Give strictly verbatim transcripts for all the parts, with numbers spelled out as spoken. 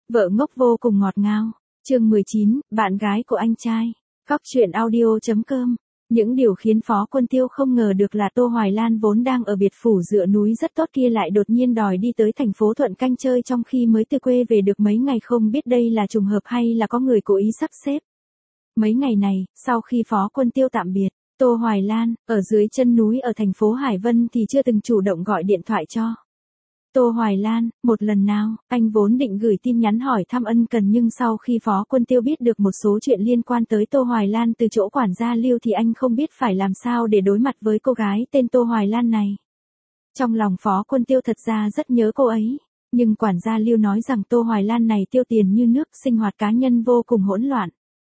Vợ ngốc vô cùng ngọt ngào. Chương mười chín, bạn gái của anh trai. Cóc truyện audio chấm com. Những điều khiến Phó Quân Tiêu không ngờ được là Tô Hoài Lan vốn đang ở biệt phủ dựa núi rất tốt kia lại đột nhiên đòi đi tới thành phố Thuận Canh chơi trong khi mới từ quê về được mấy ngày, không biết đây là trùng hợp hay là có người cố ý sắp xếp. Mấy ngày này, sau khi Phó Quân Tiêu tạm biệt, Tô Hoài Lan, ở dưới chân núi ở thành phố Hải Vân thì chưa từng chủ động gọi điện thoại cho Tô Hoài Lan, một lần nào. Anh vốn định gửi tin nhắn hỏi thăm ân cần nhưng sau khi Phó Quân Tiêu biết được một số chuyện liên quan tới Tô Hoài Lan từ chỗ quản gia Lưu thì anh không biết phải làm sao để đối mặt với cô gái tên Tô Hoài Lan này. Trong lòng Phó Quân Tiêu thật ra rất nhớ cô ấy, nhưng quản gia Lưu nói rằng Tô Hoài Lan này tiêu tiền như nước, sinh hoạt cá nhân vô cùng hỗn loạn.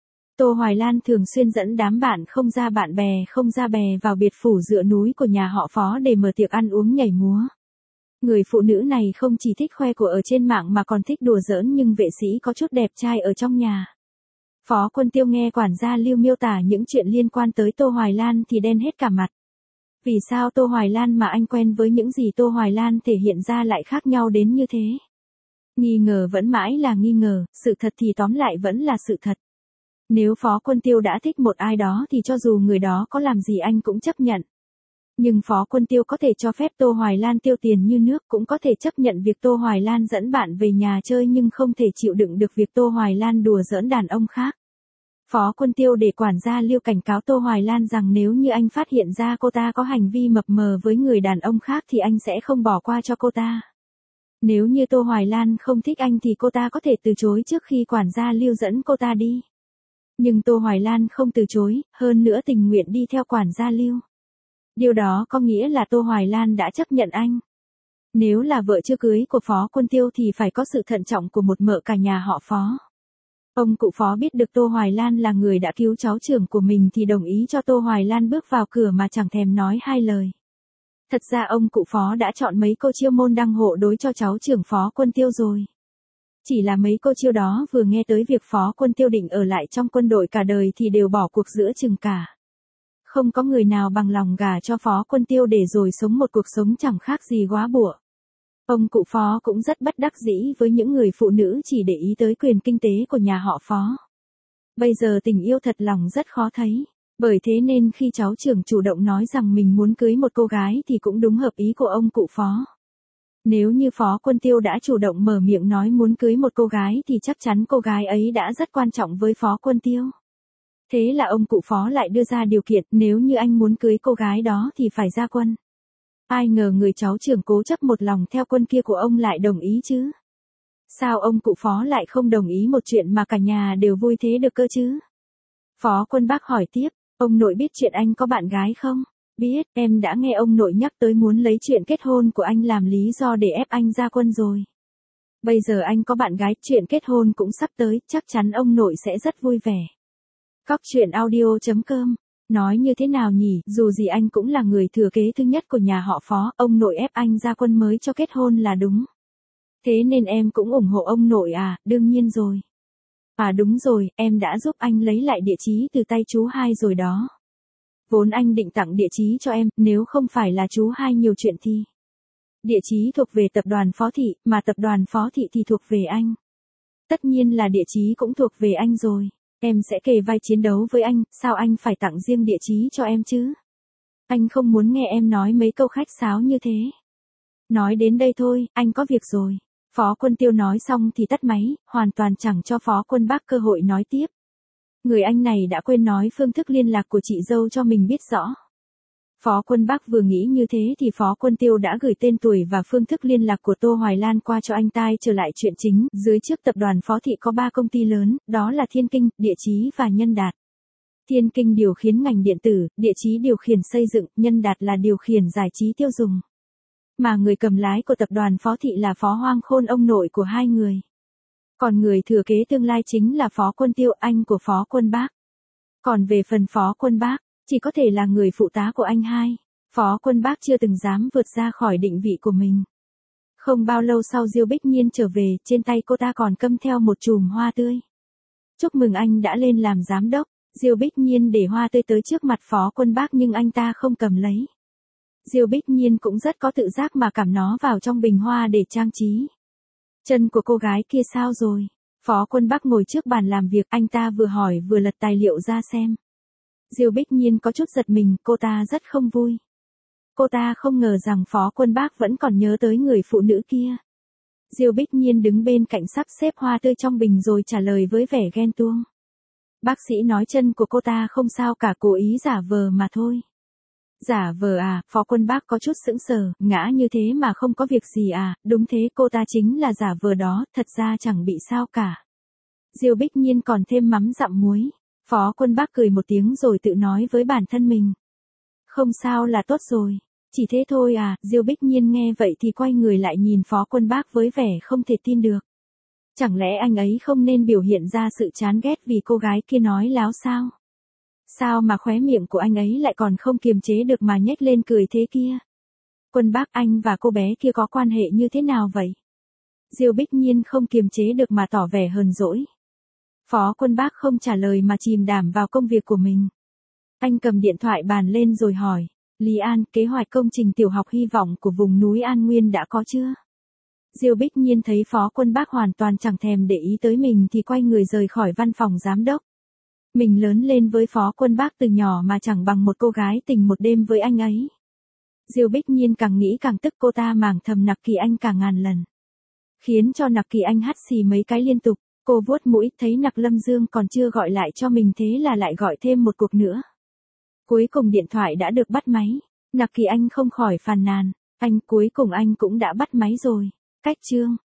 Tô Hoài Lan thường xuyên dẫn đám bạn không ra bạn bè không ra bè vào biệt phủ dựa núi của nhà họ Phó để mở tiệc ăn uống nhảy múa. Người phụ nữ này không chỉ thích khoe của ở trên mạng mà còn thích đùa giỡn nhưng vệ sĩ có chút đẹp trai ở trong nhà. Phó Quân Tiêu nghe quản gia Lưu miêu tả những chuyện liên quan tới Tô Hoài Lan thì đen hết cả mặt. Vì sao Tô Hoài Lan mà anh quen với những gì Tô Hoài Lan thể hiện ra lại khác nhau đến như thế? Nghi ngờ vẫn mãi là nghi ngờ, sự thật thì tóm lại vẫn là sự thật. Nếu Phó Quân Tiêu đã thích một ai đó thì cho dù người đó có làm gì anh cũng chấp nhận. Nhưng Phó Quân Tiêu có thể cho phép Tô Hoài Lan tiêu tiền như nước, cũng có thể chấp nhận việc Tô Hoài Lan dẫn bạn về nhà chơi nhưng không thể chịu đựng được việc Tô Hoài Lan đùa giỡn đàn ông khác. Phó Quân Tiêu để quản gia Lưu cảnh cáo Tô Hoài Lan rằng nếu như anh phát hiện ra cô ta có hành vi mập mờ với người đàn ông khác thì anh sẽ không bỏ qua cho cô ta. Nếu như Tô Hoài Lan không thích anh thì cô ta có thể từ chối trước khi quản gia Lưu dẫn cô ta đi. Nhưng Tô Hoài Lan không từ chối, hơn nữa tình nguyện đi theo quản gia Lưu. Điều đó có nghĩa là Tô Hoài Lan đã chấp nhận anh. Nếu là vợ chưa cưới của Phó Quân Tiêu thì phải có sự thận trọng của một mợ cả nhà họ Phó. Ông cụ Phó biết được Tô Hoài Lan là người đã cứu cháu trưởng của mình thì đồng ý cho Tô Hoài Lan bước vào cửa mà chẳng thèm nói hai lời. Thật ra ông cụ Phó đã chọn mấy cô chiêu môn đăng hộ đối cho cháu trưởng Phó Quân Tiêu rồi. Chỉ là mấy cô chiêu đó vừa nghe tới việc Phó Quân Tiêu định ở lại trong quân đội cả đời thì đều bỏ cuộc giữa chừng cả. Không có người nào bằng lòng gả cho Phó Quân Tiêu để rồi sống một cuộc sống chẳng khác gì góa bụa. Ông cụ Phó cũng rất bất đắc dĩ với những người phụ nữ chỉ để ý tới quyền kinh tế của nhà họ Phó. Bây giờ tình yêu thật lòng rất khó thấy. Bởi thế nên khi cháu trưởng chủ động nói rằng mình muốn cưới một cô gái thì cũng đúng hợp ý của ông cụ Phó. Nếu như Phó Quân Tiêu đã chủ động mở miệng nói muốn cưới một cô gái thì chắc chắn cô gái ấy đã rất quan trọng với Phó Quân Tiêu. Thế là ông cụ Phó lại đưa ra điều kiện nếu như anh muốn cưới cô gái đó thì phải ra quân. Ai ngờ người cháu trưởng cố chấp một lòng theo quân kia của ông lại đồng ý chứ. Sao ông cụ Phó lại không đồng ý một chuyện mà cả nhà đều vui thế được cơ chứ? Phó Quân Bác hỏi tiếp, ông nội biết chuyện anh có bạn gái không? Biết, em đã nghe ông nội nhắc tới muốn lấy chuyện kết hôn của anh làm lý do để ép anh ra quân rồi. Bây giờ anh có bạn gái, chuyện kết hôn cũng sắp tới, chắc chắn ông nội sẽ rất vui vẻ. Cóc truyện audio chấm com. Nói như thế nào nhỉ, dù gì anh cũng là người thừa kế thứ nhất của nhà họ Phó, ông nội ép anh ra quân mới cho kết hôn là đúng. Thế nên em cũng ủng hộ ông nội à, đương nhiên rồi. À đúng rồi, em đã giúp anh lấy lại địa chí từ tay chú hai rồi đó. Vốn anh định tặng địa chí cho em, nếu không phải là chú hai nhiều chuyện thì. Địa chí thuộc về tập đoàn Phó Thị, mà tập đoàn Phó Thị thì thuộc về anh. Tất nhiên là địa chí cũng thuộc về anh rồi. Em sẽ kề vai chiến đấu với anh, sao anh phải tặng riêng địa chí cho em chứ? Anh không muốn nghe em nói mấy câu khách sáo như thế. Nói đến đây thôi, anh có việc rồi. Phó Quân Tiêu nói xong thì tắt máy, hoàn toàn chẳng cho Phó Quân Bác cơ hội nói tiếp. Người anh này đã quên nói phương thức liên lạc của chị dâu cho mình biết rõ. Phó Quân Bác vừa nghĩ như thế thì Phó Quân Tiêu đã gửi tên tuổi và phương thức liên lạc của Tô Hoài Lan qua cho anh tai. Trở lại chuyện chính, dưới trước tập đoàn Phó Thị có ba công ty lớn, đó là Thiên Kinh, Địa Chí và Nhân Đạt. Thiên Kinh điều khiển ngành điện tử, Địa Chí điều khiển xây dựng, Nhân Đạt là điều khiển giải trí tiêu dùng. Mà người cầm lái của tập đoàn Phó Thị là Phó Hoang Khôn, ông nội của hai người. Còn người thừa kế tương lai chính là Phó Quân Tiêu, anh của Phó Quân Bác. Còn về phần Phó Quân Bác, chỉ có thể là người phụ tá của anh hai. Phó Quân Bác chưa từng dám vượt ra khỏi định vị của mình. Không bao lâu sau Diêu Bích Nhiên trở về, trên tay cô ta còn cầm theo một chùm hoa tươi. Chúc mừng anh đã lên làm giám đốc. Diêu Bích Nhiên để hoa tươi tới trước mặt Phó Quân Bác nhưng anh ta không cầm lấy. Diêu Bích Nhiên cũng rất có tự giác mà cảm nó vào trong bình hoa để trang trí. Chân của cô gái kia sao rồi? Phó Quân Bắc ngồi trước bàn làm việc, anh ta vừa hỏi vừa lật tài liệu ra xem. Diêu Bích Nhiên có chút giật mình, cô ta rất không vui. Cô ta không ngờ rằng Phó Quân Bắc vẫn còn nhớ tới người phụ nữ kia. Diêu Bích Nhiên đứng bên cạnh sắp xếp hoa tươi trong bình rồi trả lời với vẻ ghen tuông. Bác sĩ nói chân của cô ta không sao cả, cố ý giả vờ mà thôi. Giả vờ à? Phó Quân Bắc có chút sững sờ, ngã như thế mà không có việc gì à? Đúng thế, cô ta chính là giả vờ đó, thật ra chẳng bị sao cả. Diêu Bích Nhiên còn thêm mắm dặm muối. Phó Quân Bắc cười một tiếng rồi tự nói với bản thân mình. Không sao là tốt rồi. Chỉ thế thôi à? Diêu Bích Nhiên nghe vậy thì quay người lại nhìn Phó Quân Bắc với vẻ không thể tin được. Chẳng lẽ anh ấy không nên biểu hiện ra sự chán ghét vì cô gái kia nói láo sao? Sao mà khóe miệng của anh ấy lại còn không kiềm chế được mà nhếch lên cười thế kia? Quân Bắc, anh và cô bé kia có quan hệ như thế nào vậy? Diêu Bích Nhiên không kiềm chế được mà tỏ vẻ hờn dỗi. Phó Quân Bắc không trả lời mà chìm đắm vào công việc của mình. Anh cầm điện thoại bàn lên rồi hỏi, Lý An, kế hoạch công trình tiểu học hy vọng của vùng núi An Nguyên đã có chưa? Diêu Bích Nhiên thấy Phó Quân Bắc hoàn toàn chẳng thèm để ý tới mình thì quay người rời khỏi văn phòng giám đốc. Mình lớn lên với Phó Quân Bắc từ nhỏ mà chẳng bằng một cô gái tình một đêm với anh ấy. Diêu Bích Nhiên càng nghĩ càng tức, cô ta màng thầm Nặc Kỳ Anh cả ngàn lần. Khiến cho Nặc Kỳ Anh hắt xì mấy cái liên tục, cô vuốt mũi thấy Nặc Lâm Dương còn chưa gọi lại cho mình thế là lại gọi thêm một cuộc nữa. Cuối cùng điện thoại đã được bắt máy, Nặc Kỳ Anh không khỏi phàn nàn, anh cuối cùng anh cũng đã bắt máy rồi. Cách chương